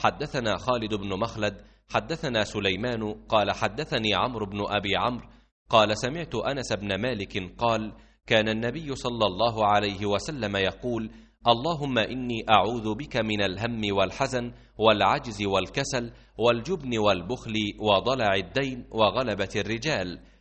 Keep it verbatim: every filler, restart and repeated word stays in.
حدثنا خالد بن مخلد حدثنا سليمان قال حدثني عمرو بن أبي عمرو قال سمعت أنس بن مالك قال كان النبي صلى الله عليه وسلم يقول اللهم إني أعوذ بك من الهم والحزن والعجز والكسل والجبن والبخل وضلع الدين وغلبة الرجال